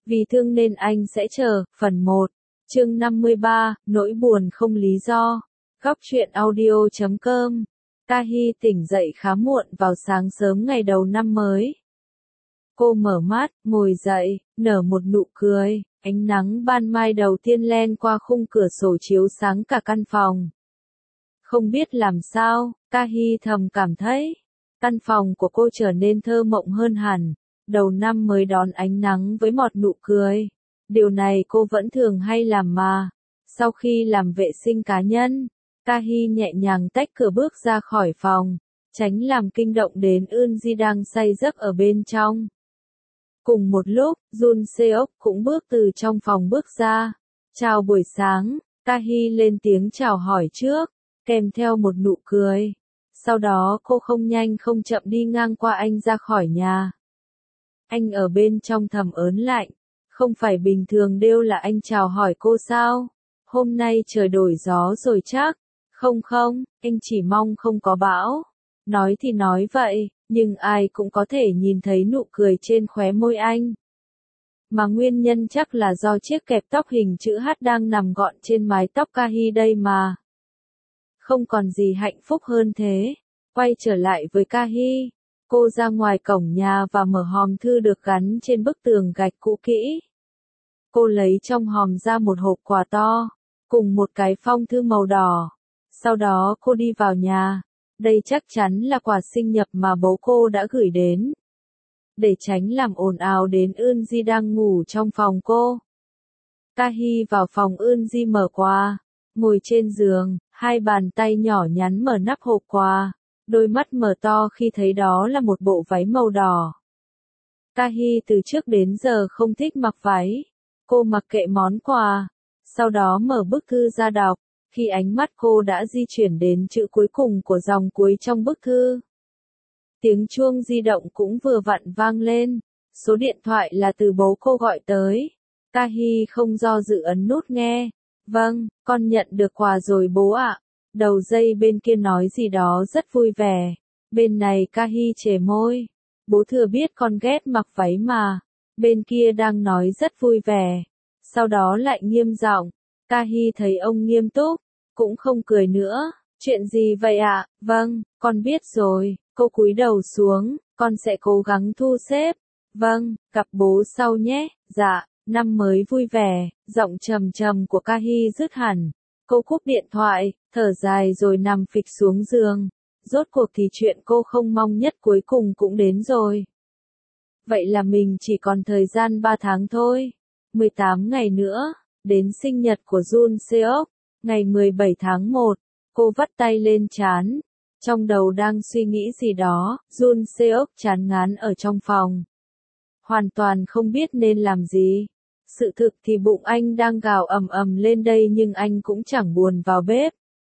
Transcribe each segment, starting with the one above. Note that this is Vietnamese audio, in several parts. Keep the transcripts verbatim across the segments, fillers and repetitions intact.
Vì thương nên anh sẽ chờ, phần một. Chương năm mươi ba, nỗi buồn không lý do. Góc truyện audio chấm com. Tahi tỉnh dậy khá muộn vào sáng sớm ngày đầu năm mới. Cô mở mắt, ngồi dậy, nở một nụ cười, ánh nắng ban mai đầu tiên len qua khung cửa sổ chiếu sáng cả căn phòng. Không biết làm sao, Tahi thầm cảm thấy, căn phòng của cô trở nên thơ mộng hơn hẳn. Đầu năm mới đón ánh nắng với một nụ cười. Điều này cô vẫn thường hay làm mà. Sau khi làm vệ sinh cá nhân, Tahi nhẹ nhàng tách cửa bước ra khỏi phòng, tránh làm kinh động đến Eunji đang say giấc ở bên trong. Cùng một lúc, Jun Seok cũng bước từ trong phòng bước ra. Chào buổi sáng, Tahi lên tiếng chào hỏi trước, kèm theo một nụ cười. Sau đó cô không nhanh không chậm đi ngang qua anh ra khỏi nhà. Anh ở bên trong thầm ớn lạnh, không phải bình thường đều là anh chào hỏi cô sao? Hôm nay trời đổi gió rồi chắc. Không không, anh chỉ mong không có bão. Nói thì nói vậy, nhưng ai cũng có thể nhìn thấy nụ cười trên khóe môi anh. Mà nguyên nhân chắc là do chiếc kẹp tóc hình chữ H đang nằm gọn trên mái tóc Tahi đây mà. Không còn gì hạnh phúc hơn thế. Quay trở lại với Tahi. Cô ra ngoài cổng nhà và mở hòm thư được gắn trên bức tường gạch cũ kỹ. Cô lấy trong hòm ra một hộp quà to, cùng một cái phong thư màu đỏ. Sau đó cô đi vào nhà. Đây chắc chắn là quà sinh nhật mà bố cô đã gửi đến. Để tránh làm ồn ào đến Eunji đang ngủ trong phòng cô, Tahi vào phòng Eunji mở quà. Ngồi trên giường, hai bàn tay nhỏ nhắn mở nắp hộp quà. Đôi mắt mở to khi thấy đó là một bộ váy màu đỏ. Tahi từ trước đến giờ không thích mặc váy. Cô mặc kệ món quà. Sau đó mở bức thư ra đọc. Khi ánh mắt cô đã di chuyển đến chữ cuối cùng của dòng cuối trong bức thư. Tiếng chuông di động cũng vừa vặn vang lên. Số điện thoại là từ bố cô gọi tới. Tahi không do dự ấn nút nghe. Vâng, con nhận được quà rồi bố ạ. Đầu dây bên kia nói gì đó rất vui vẻ. Bên này Tahi chề môi. Bố thừa biết con ghét mặc váy mà. Bên kia đang nói rất vui vẻ. Sau đó lại nghiêm giọng. Tahi thấy ông nghiêm túc, cũng không cười nữa. Chuyện gì vậy ạ? Vâng, con biết rồi. Cô cúi đầu xuống, con sẽ cố gắng thu xếp. Vâng, gặp bố sau nhé. Dạ, năm mới vui vẻ. Giọng trầm trầm của Tahi dứt hẳn. Cô cúp điện thoại, thở dài rồi nằm phịch xuống giường. Rốt cuộc thì chuyện cô không mong nhất cuối cùng cũng đến rồi. Vậy là mình chỉ còn thời gian ba tháng thôi. mười tám ngày nữa, đến sinh nhật của Jun Seok, ngày mười bảy tháng một. Cô vắt tay lên trán. Trong đầu đang suy nghĩ gì đó, Jun Seok chán ngán ở trong phòng. Hoàn toàn không biết nên làm gì. Sự thực thì bụng anh đang gào ầm ầm lên đây nhưng anh cũng chẳng buồn vào bếp.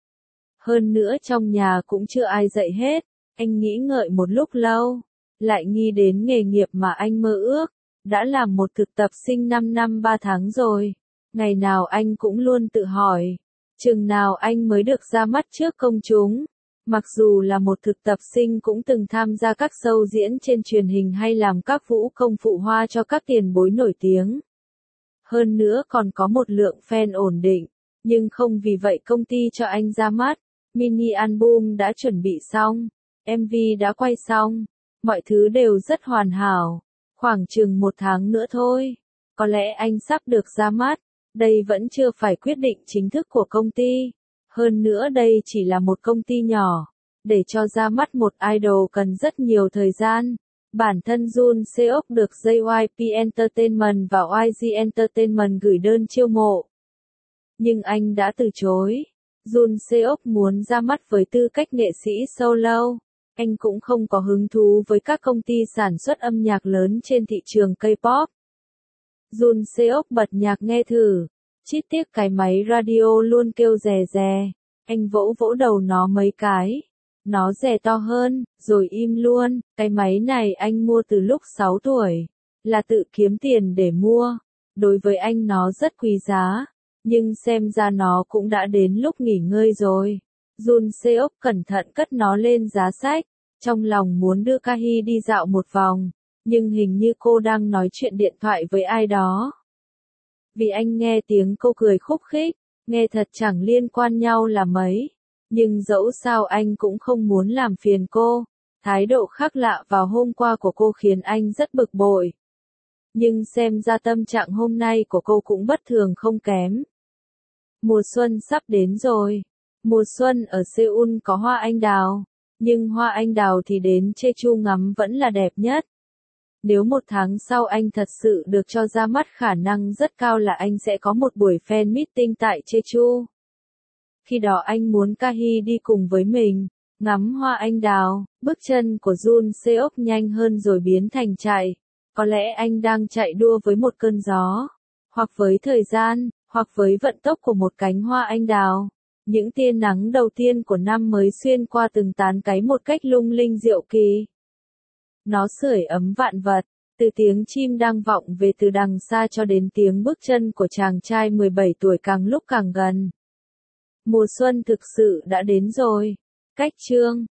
Hơn nữa trong nhà cũng chưa ai dậy hết. Anh nghĩ ngợi một lúc lâu, lại nghĩ đến nghề nghiệp mà anh mơ ước. Đã làm một thực tập sinh năm năm ba tháng rồi. Ngày nào anh cũng luôn tự hỏi, chừng nào anh mới được ra mắt trước công chúng. Mặc dù là một thực tập sinh cũng từng tham gia các show diễn trên truyền hình hay làm các vũ công phụ hoa cho các tiền bối nổi tiếng. Hơn nữa còn có một lượng fan ổn định, nhưng không vì vậy công ty cho anh ra mắt. Mini album đã chuẩn bị xong, em vê đã quay xong, mọi thứ đều rất hoàn hảo. Khoảng chừng một tháng nữa thôi, có lẽ anh sắp được ra mắt. Đây vẫn chưa phải quyết định chính thức của công ty. Hơn nữa đây chỉ là một công ty nhỏ. Để cho ra mắt một idol cần rất nhiều thời gian. Bản thân Jun Seok được gi i pê Entertainment và i giê Entertainment gửi đơn chiêu mộ. Nhưng anh đã từ chối. Jun Seok muốn ra mắt với tư cách nghệ sĩ solo. Anh cũng không có hứng thú với các công ty sản xuất âm nhạc lớn trên thị trường K-pop. Jun Seok bật nhạc nghe thử. Chít tiếc cái máy radio luôn kêu rè rè. Anh vỗ vỗ đầu nó mấy cái. Nó rè to hơn, rồi im luôn. Cái máy này anh mua từ lúc sáu tuổi. Là tự kiếm tiền để mua. Đối với anh nó rất quý giá. Nhưng xem ra nó cũng đã đến lúc nghỉ ngơi rồi. Jun Seok cẩn thận cất nó lên giá sách. Trong lòng muốn đưa Tahi đi dạo một vòng. Nhưng hình như cô đang nói chuyện điện thoại với ai đó. Vì anh nghe tiếng cô cười khúc khích, nghe thật chẳng liên quan nhau là mấy. Nhưng dẫu sao anh cũng không muốn làm phiền cô. Thái độ khác lạ vào hôm qua của cô khiến anh rất bực bội. Nhưng xem ra tâm trạng hôm nay của cô cũng bất thường không kém. Mùa xuân sắp đến rồi. Mùa xuân ở Seoul có hoa anh đào. Nhưng hoa anh đào thì đến Jeju ngắm vẫn là đẹp nhất. Nếu một tháng sau anh thật sự được cho ra mắt khả năng rất cao là anh sẽ có một buổi fan meeting tại Jeju. Khi đó anh muốn Kahi đi cùng với mình, ngắm hoa anh đào, bước chân của Jun Seok nhanh hơn rồi biến thành chạy. Có lẽ anh đang chạy đua với một cơn gió, hoặc với thời gian, hoặc với vận tốc của một cánh hoa anh đào. Những tia nắng đầu tiên của năm mới xuyên qua từng tán cáy một cách lung linh diệu kỳ. Nó sưởi ấm vạn vật, từ tiếng chim đang vọng về từ đằng xa cho đến tiếng bước chân của chàng trai mười bảy tuổi càng lúc càng gần. Mùa xuân thực sự đã đến rồi. Cách chương